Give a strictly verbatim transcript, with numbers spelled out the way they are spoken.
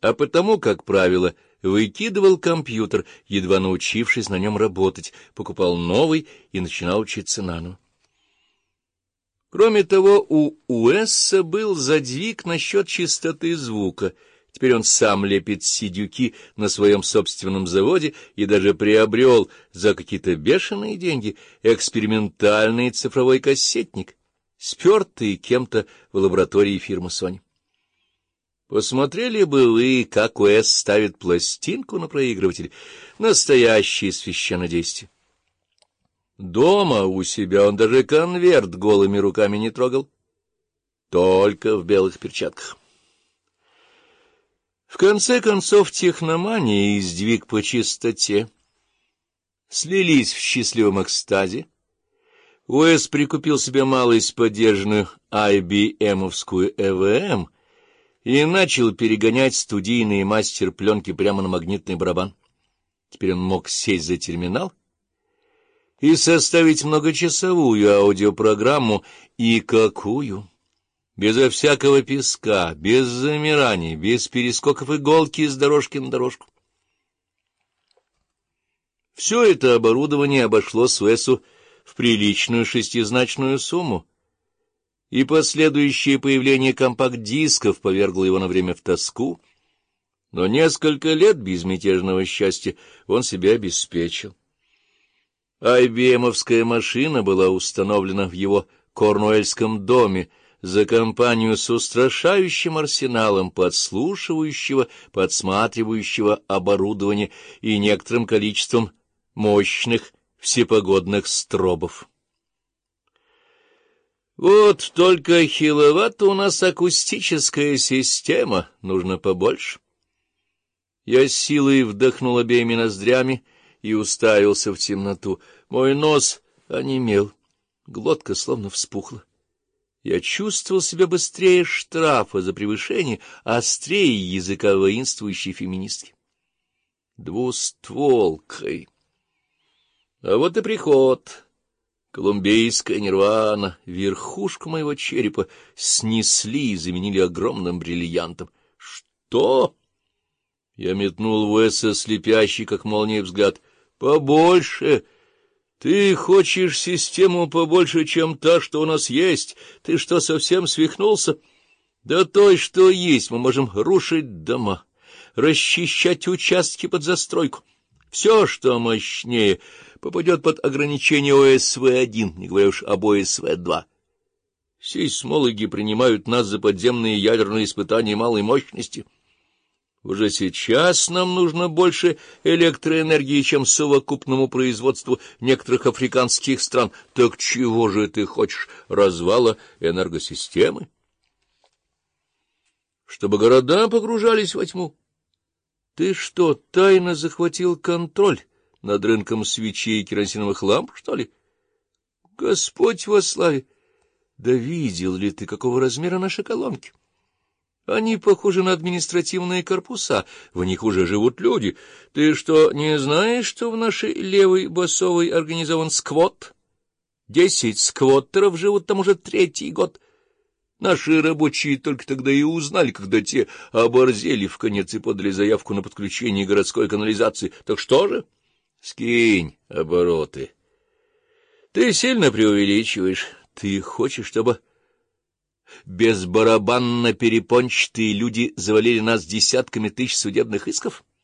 а потому, как правило, выкидывал компьютер, едва научившись на нем работать, покупал новый и начинал учиться наново. Кроме того, у Уэсса был задвиг насчет чистоты звука. Теперь он сам лепит сидюки на своем собственном заводе и даже приобрел за какие-то бешеные деньги экспериментальный цифровой кассетник, спертый кем-то в лаборатории фирмы Sony. Посмотрели бы вы, как Уэсс ставит пластинку на проигрыватель. Настоящее священнодействие. Дома у себя он даже конверт голыми руками не трогал, только в белых перчатках. В конце концов, техномания и сдвиг по чистоте слились в счастливом экстазе. Уэсс прикупил себе малость подержанную ай би эм-овскую и ви эм и начал перегонять студийные мастер-пленки прямо на магнитный барабан. Теперь он мог сесть за терминал и составить многочасовую аудиопрограмму, и какую! Безо всякого песка, без замираний, без перескоков иголки с дорожки на дорожку. Все это оборудование обошлось Уэссу в приличную шестизначную сумму, и последующее появление компакт-дисков повергло его на время в тоску, но несколько лет безмятежного счастья он себя обеспечил. ай би эм-овская машина была установлена в его корнуэльском доме за компанию с устрашающим арсеналом подслушивающего, подсматривающего оборудования и некоторым количеством мощных всепогодных стробов. Вот только хиловато у нас акустическая система, нужно побольше. Я с силой вдохнул обеими ноздрями и уставился в темноту. Мой нос онемел, глотка словно вспухла. Я чувствовал себя быстрее штрафа за превышение, острее языка воинствующей феминистки. Двустволкой. А вот и приход. Колумбийская нирвана. Верхушку моего черепа снесли и заменили огромным бриллиантом. Что? Я метнул в Уэсса слепящий, как молния, взгляд. Побольше. Ты хочешь систему побольше, чем та, что у нас есть? Ты что, совсем свихнулся? Да той, что есть, мы можем рушить дома, расчищать участки под застройку. Все, что мощнее, попадет под ограничение о эс вэ один, не говоря уж об о эс вэ два. Сейсмологи принимают нас за подземные ядерные испытания малой мощности. Уже сейчас нам нужно больше электроэнергии, чем совокупному производству некоторых африканских стран. Так чего же ты хочешь? Развала энергосистемы? Чтобы города погружались во тьму? Ты что, тайно захватил контроль над рынком свечей и керосиновых ламп, что ли? Господь во славе! Да видел ли ты, какого размера наши колонки? Они похожи на административные корпуса, в них уже живут люди. Ты что, не знаешь, что в нашей левой басовой организован сквот? Десять сквоттеров живут там уже третий год. Наши рабочие только тогда и узнали, когда те оборзели вконец и подали заявку на подключение городской канализации. Так что же? Скинь обороты. Ты сильно преувеличиваешь. Ты хочешь, чтобы безбарабанно перепончатые люди завалили нас десятками тысяч судебных исков?